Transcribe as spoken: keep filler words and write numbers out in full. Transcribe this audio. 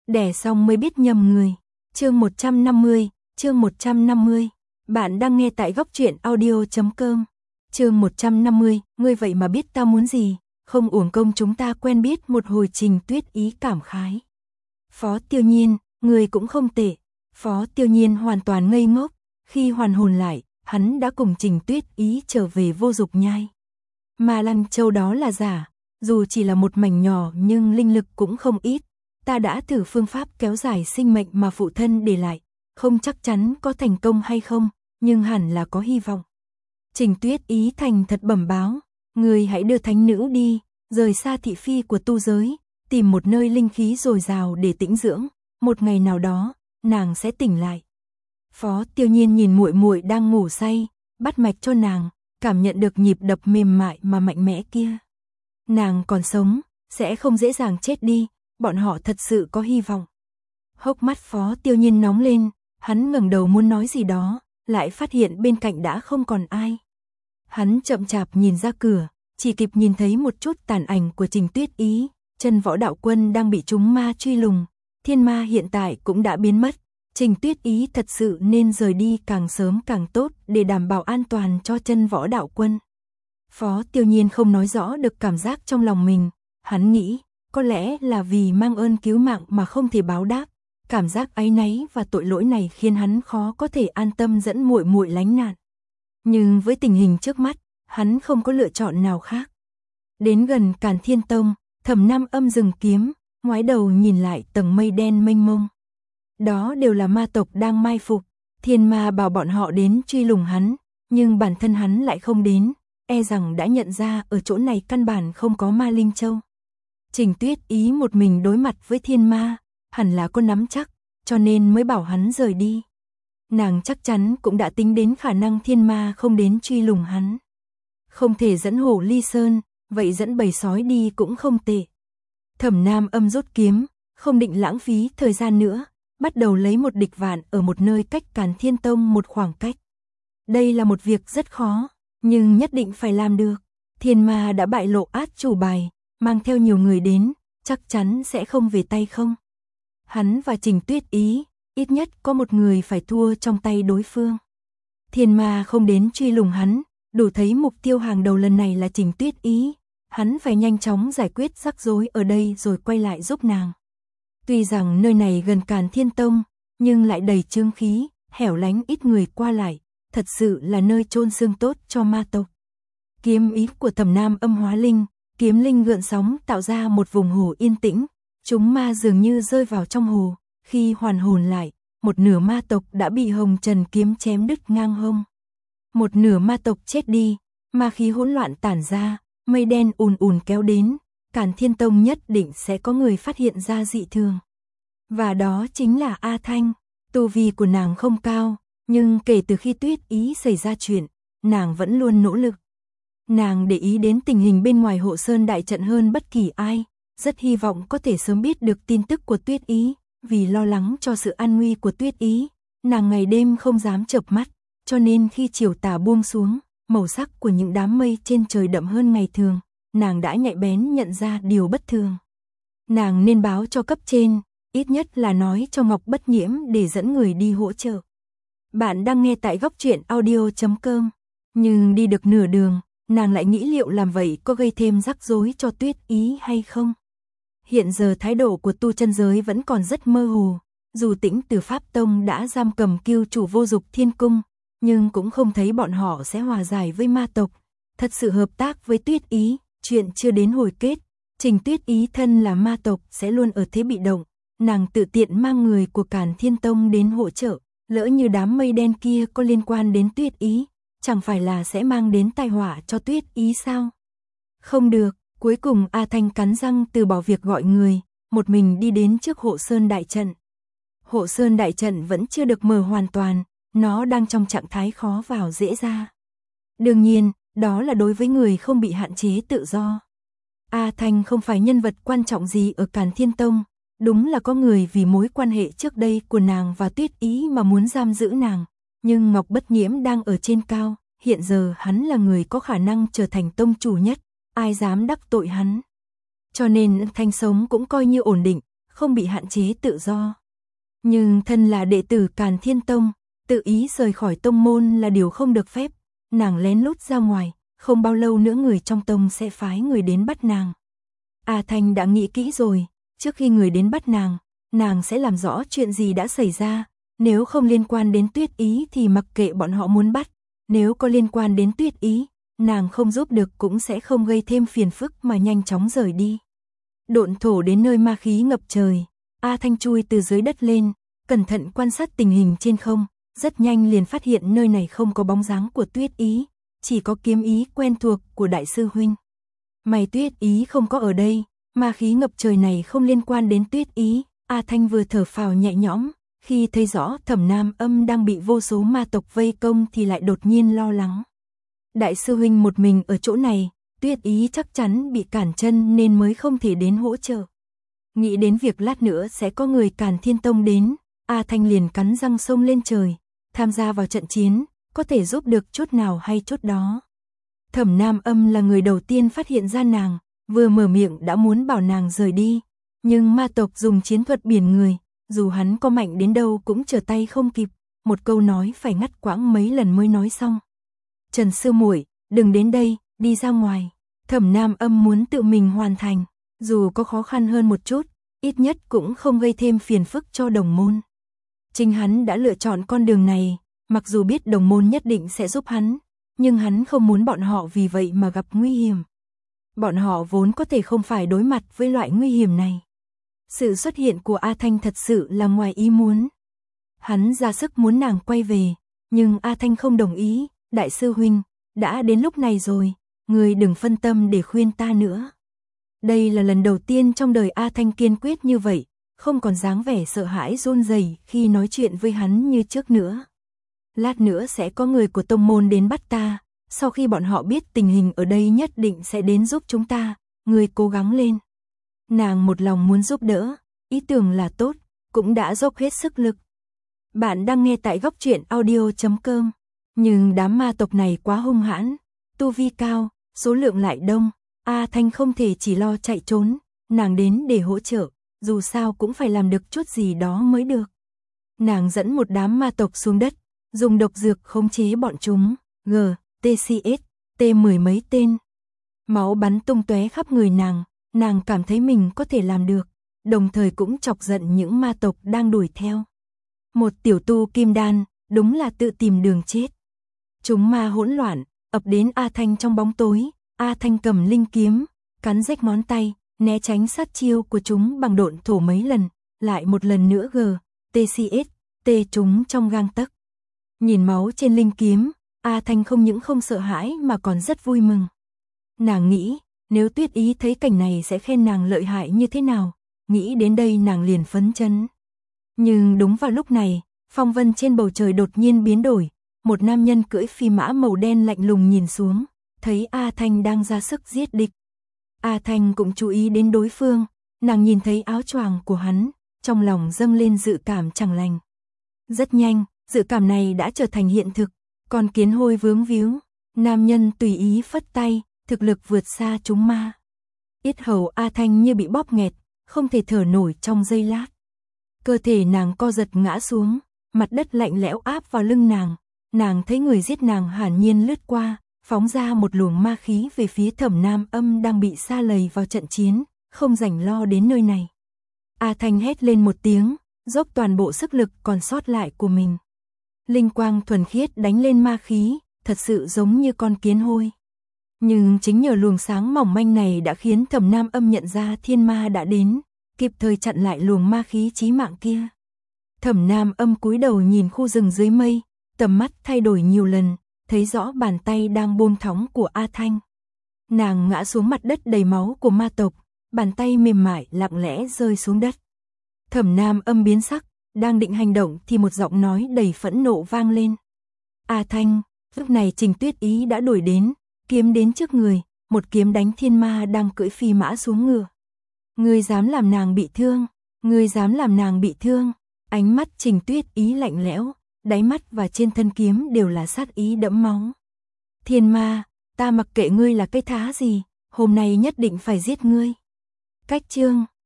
đẻ xong mới biết nhầm người. Chương một trăm năm mươi, chương một trăm năm mươi. Bạn đang nghe tại góc truyện audio chấm com. Chương một trăm năm mươi, ngươi vậy mà biết ta muốn gì, không uổng công chúng ta quen biết một hồi. Trình Tuyết Ý cảm khái. Phó Tiêu Nhiên, người cũng không tệ. Phó Tiêu Nhiên hoàn toàn ngây ngốc, khi hoàn hồn lại, hắn đã cùng Trình Tuyết Ý trở về Vô Dục Nhai. Mà Lăng Châu đó là giả, dù chỉ là một mảnh nhỏ nhưng linh lực cũng không ít. Ta đã thử phương pháp kéo dài sinh mệnh mà phụ thân để lại, không chắc chắn có thành công hay không, nhưng hẳn là có hy vọng. Trình Tuyết Ý thành thật bẩm báo, người hãy đưa thánh nữ đi, rời xa thị phi của tu giới, tìm một nơi linh khí dồi dào để tĩnh dưỡng, một ngày nào đó, nàng sẽ tỉnh lại. Phó Tiêu Nhiên nhìn muội muội đang ngủ say, bắt mạch cho nàng, cảm nhận được nhịp đập mềm mại mà mạnh mẽ kia. Nàng còn sống, sẽ không dễ dàng chết đi, bọn họ thật sự có hy vọng. Hốc mắt Phó Tiêu Nhiên nóng lên, hắn ngẩng đầu muốn nói gì đó, lại phát hiện bên cạnh đã không còn ai. Hắn chậm chạp nhìn ra cửa, chỉ kịp nhìn thấy một chút tàn ảnh của Trình Tuyết Ý, Chân Võ Đạo Quân đang bị chúng ma truy lùng, thiên ma hiện tại cũng đã biến mất. Trình Tuyết Ý thật sự nên rời đi càng sớm càng tốt để đảm bảo an toàn cho Chân Võ Đạo Quân. Phó Tiêu Nhiên không nói rõ được cảm giác trong lòng mình, hắn nghĩ, có lẽ là vì mang ơn cứu mạng mà không thể báo đáp, cảm giác áy náy và tội lỗi này khiến hắn khó có thể an tâm dẫn muội muội lánh nạn. Nhưng với tình hình trước mắt, hắn không có lựa chọn nào khác. Đến gần Càn Thiên Tông, Thẩm Nam Âm dừng kiếm, ngoái đầu nhìn lại tầng mây đen mênh mông. Đó đều là ma tộc đang mai phục, thiên ma bảo bọn họ đến truy lùng hắn, nhưng bản thân hắn lại không đến, e rằng đã nhận ra ở chỗ này căn bản không có ma linh châu. Trình Tuyết Ý một mình đối mặt với thiên ma, hẳn là có nắm chắc, cho nên mới bảo hắn rời đi. Nàng chắc chắn cũng đã tính đến khả năng thiên ma không đến truy lùng hắn. Không thể dẫn hổ ly sơn, vậy dẫn bầy sói đi cũng không tệ. Thẩm Nam Âm rút kiếm, không định lãng phí thời gian nữa, bắt đầu lấy một địch vạn ở một nơi cách Càn Thiên Tông một khoảng cách. Đây là một việc rất khó, nhưng nhất định phải làm được. Thiên ma đã bại lộ át chủ bài, mang theo nhiều người đến, chắc chắn sẽ không về tay không. Hắn và Trình Tuyết Ý, ít nhất có một người phải thua trong tay đối phương. Thiên ma không đến truy lùng hắn, đủ thấy mục tiêu hàng đầu lần này là Trình Tuyết Ý. Hắn phải nhanh chóng giải quyết rắc rối ở đây rồi quay lại giúp nàng. Tuy rằng nơi này gần Càn Thiên Tông, nhưng lại đầy chướng khí, hẻo lánh ít người qua lại, thật sự là nơi chôn xương tốt cho ma tộc. Kiếm ý của Thẩm Nam Âm hóa linh, kiếm linh gợn sóng tạo ra một vùng hồ yên tĩnh, chúng ma dường như rơi vào trong hồ, khi hoàn hồn lại, một nửa ma tộc đã bị Hồng Trần kiếm chém đứt ngang hông. Một nửa ma tộc chết đi, ma khí hỗn loạn tản ra, mây đen ùn ùn kéo đến, Càn Thiên Tông nhất định sẽ có người phát hiện ra dị thường. Và đó chính là A Thanh, tu vi của nàng không cao, nhưng kể từ khi Tuyết Ý xảy ra chuyện, nàng vẫn luôn nỗ lực. Nàng để ý đến tình hình bên ngoài Hộ Sơn đại trận hơn bất kỳ ai, rất hy vọng có thể sớm biết được tin tức của Tuyết Ý, vì lo lắng cho sự an nguy của Tuyết Ý, nàng ngày đêm không dám chợp mắt, cho nên khi chiều tà buông xuống, màu sắc của những đám mây trên trời đậm hơn ngày thường, nàng đã nhạy bén nhận ra điều bất thường. Nàng nên báo cho cấp trên, ít nhất là nói cho Ngọc Bất Nhiễm để dẫn người đi hỗ trợ. Bạn đang nghe tại góc truyện audio chấm com, nhưng đi được nửa đường, nàng lại nghĩ liệu làm vậy có gây thêm rắc rối cho Tuyết Ý hay không. Hiện giờ thái độ của tu chân giới vẫn còn rất mơ hồ, dù Tĩnh Từ Pháp Tông đã giam cầm Cưu chủ Vô Dục Thiên Cung, nhưng cũng không thấy bọn họ sẽ hòa giải với ma tộc, thật sự hợp tác với Tuyết Ý, chuyện chưa đến hồi kết. Trình Tuyết Ý thân là ma tộc sẽ luôn ở thế bị động, nàng tự tiện mang người của Càn Thiên Tông đến hỗ trợ, lỡ như đám mây đen kia có liên quan đến Tuyết Ý, chẳng phải là sẽ mang đến tai họa cho Tuyết Ý sao? Không được, cuối cùng A Thanh cắn răng từ bỏ việc gọi người, một mình đi đến trước Hộ Sơn đại trận. Hộ Sơn đại trận vẫn chưa được mở hoàn toàn, nó đang trong trạng thái khó vào dễ ra. Đương nhiên, đó là đối với người không bị hạn chế tự do. A Thanh không phải nhân vật quan trọng gì ở Càn Thiên Tông, đúng là có người vì mối quan hệ trước đây của nàng và Tuyết Ý mà muốn giam giữ nàng, nhưng Ngọc Bất Nhiễm đang ở trên cao, hiện giờ hắn là người có khả năng trở thành tông chủ nhất, ai dám đắc tội hắn. Cho nên Thanh sống cũng coi như ổn định, không bị hạn chế tự do. Nhưng thân là đệ tử Càn Thiên Tông, tự ý rời khỏi tông môn là điều không được phép, nàng lén lút ra ngoài, không bao lâu nữa người trong tông sẽ phái người đến bắt nàng. A Thanh đã nghĩ kỹ rồi, trước khi người đến bắt nàng, nàng sẽ làm rõ chuyện gì đã xảy ra, nếu không liên quan đến Tuyết Ý thì mặc kệ bọn họ muốn bắt, nếu có liên quan đến Tuyết Ý, nàng không giúp được cũng sẽ không gây thêm phiền phức mà nhanh chóng rời đi. Độn thổ đến nơi ma khí ngập trời, A Thanh chui từ dưới đất lên, cẩn thận quan sát tình hình trên không, rất nhanh liền phát hiện nơi này không có bóng dáng của Tuyết Ý, chỉ có kiếm ý quen thuộc của đại sư huynh. May Tuyết Ý không có ở đây, ma khí ngập trời này không liên quan đến Tuyết Ý, A Thanh vừa thở phào nhẹ nhõm, khi thấy rõ Thẩm Nam Âm đang bị vô số ma tộc vây công thì lại đột nhiên lo lắng. Đại sư huynh một mình ở chỗ này, Tuyết Ý chắc chắn bị cản chân nên mới không thể đến hỗ trợ. Nghĩ đến việc lát nữa sẽ có người Càn Thiên Tông đến, A Thanh liền cắn răng xông lên trời, tham gia vào trận chiến, có thể giúp được chút nào hay chút đó. Thẩm Nam Âm là người đầu tiên phát hiện ra nàng, vừa mở miệng đã muốn bảo nàng rời đi, nhưng ma tộc dùng chiến thuật biển người, dù hắn có mạnh đến đâu cũng trở tay không kịp, một câu nói phải ngắt quãng mấy lần mới nói xong. Trần sư muội, đừng đến đây, đi ra ngoài. Thẩm Nam Âm muốn tự mình hoàn thành, dù có khó khăn hơn một chút, ít nhất cũng không gây thêm phiền phức cho đồng môn. Chính hắn đã lựa chọn con đường này, mặc dù biết đồng môn nhất định sẽ giúp hắn, nhưng hắn không muốn bọn họ vì vậy mà gặp nguy hiểm. Bọn họ vốn có thể không phải đối mặt với loại nguy hiểm này. Sự xuất hiện của A Thanh thật sự là ngoài ý muốn. Hắn ra sức muốn nàng quay về, nhưng A Thanh không đồng ý. Đại sư huynh, đã đến lúc này rồi, người đừng phân tâm để khuyên ta nữa. Đây là lần đầu tiên trong đời A Thanh kiên quyết như vậy, không còn dáng vẻ sợ hãi run rẩy khi nói chuyện với hắn như trước nữa. Lát nữa sẽ có người của tông môn đến bắt ta, sau khi bọn họ biết tình hình ở đây nhất định sẽ đến giúp chúng ta, người cố gắng lên. Nàng một lòng muốn giúp đỡ, ý tưởng là tốt, cũng đã dốc hết sức lực. Bạn đang nghe tại góc truyện audio chấm com. Nhưng đám ma tộc này quá hung hãn, tu vi cao, số lượng lại đông, A Thanh không thể chỉ lo chạy trốn, nàng đến để hỗ trợ, dù sao cũng phải làm được chút gì đó mới được. Nàng dẫn một đám ma tộc xuống đất, dùng độc dược khống chế bọn chúng, G, T C S, T mười mấy tên. Máu bắn tung tóe khắp người nàng, nàng cảm thấy mình có thể làm được, đồng thời cũng chọc giận những ma tộc đang đuổi theo. Một tiểu tu kim đan, đúng là tự tìm đường chết. Chúng ma hỗn loạn, ập đến A Thanh trong bóng tối, A Thanh cầm linh kiếm, cắn rách ngón tay, né tránh sát chiêu của chúng bằng độn thổ mấy lần, lại một lần nữa G, T C S, T chúng trong gang tấc. Nhìn máu trên linh kiếm, A Thanh không những không sợ hãi mà còn rất vui mừng. Nàng nghĩ, nếu Tuyết Ý thấy cảnh này sẽ khen nàng lợi hại như thế nào, nghĩ đến đây nàng liền phấn chấn. Nhưng đúng vào lúc này, phong vân trên bầu trời đột nhiên biến đổi, một nam nhân cưỡi phi mã màu đen lạnh lùng nhìn xuống, thấy A Thanh đang ra sức giết địch. A Thanh cũng chú ý đến đối phương, nàng nhìn thấy áo choàng của hắn, trong lòng dâng lên dự cảm chẳng lành. Rất nhanh, dự cảm này đã trở thành hiện thực, con kiến hôi vướng víu, nam nhân tùy ý phất tay, thực lực vượt xa chúng ma. Yết hầu A Thanh như bị bóp nghẹt, không thể thở nổi trong giây lát. Cơ thể nàng co giật ngã xuống, mặt đất lạnh lẽo áp vào lưng nàng, nàng thấy người giết nàng hàn nhiên lướt qua, phóng ra một luồng ma khí về phía Thẩm Nam Âm đang bị sa lầy vào trận chiến, không rảnh lo đến nơi này. A Thanh hét lên một tiếng, dốc toàn bộ sức lực còn sót lại của mình. Linh quang thuần khiết đánh lên ma khí, thật sự giống như con kiến hôi. Nhưng chính nhờ luồng sáng mỏng manh này đã khiến Thẩm Nam Âm nhận ra thiên ma đã đến, kịp thời chặn lại luồng ma khí chí mạng kia. Thẩm Nam Âm cúi đầu nhìn khu rừng dưới mây, tầm mắt thay đổi nhiều lần, thấy rõ bàn tay đang buông thõng của A Thanh. Nàng ngã xuống mặt đất đầy máu của ma tộc, bàn tay mềm mại lặng lẽ rơi xuống đất. Thẩm Nam Âm biến sắc, đang định hành động thì một giọng nói đầy phẫn nộ vang lên. A Thanh, lúc này Trình Tuyết Ý đã đuổi đến, kiếm đến trước người, một kiếm đánh thiên ma đang cưỡi phi mã xuống ngựa. Ngươi dám làm nàng bị thương, ngươi dám làm nàng bị thương. Ánh mắt Trình Tuyết Ý lạnh lẽo, đáy mắt và trên thân kiếm đều là sát ý đẫm máu. Thiên ma, ta mặc kệ ngươi là cái thá gì, hôm nay nhất định phải giết ngươi. Cách chương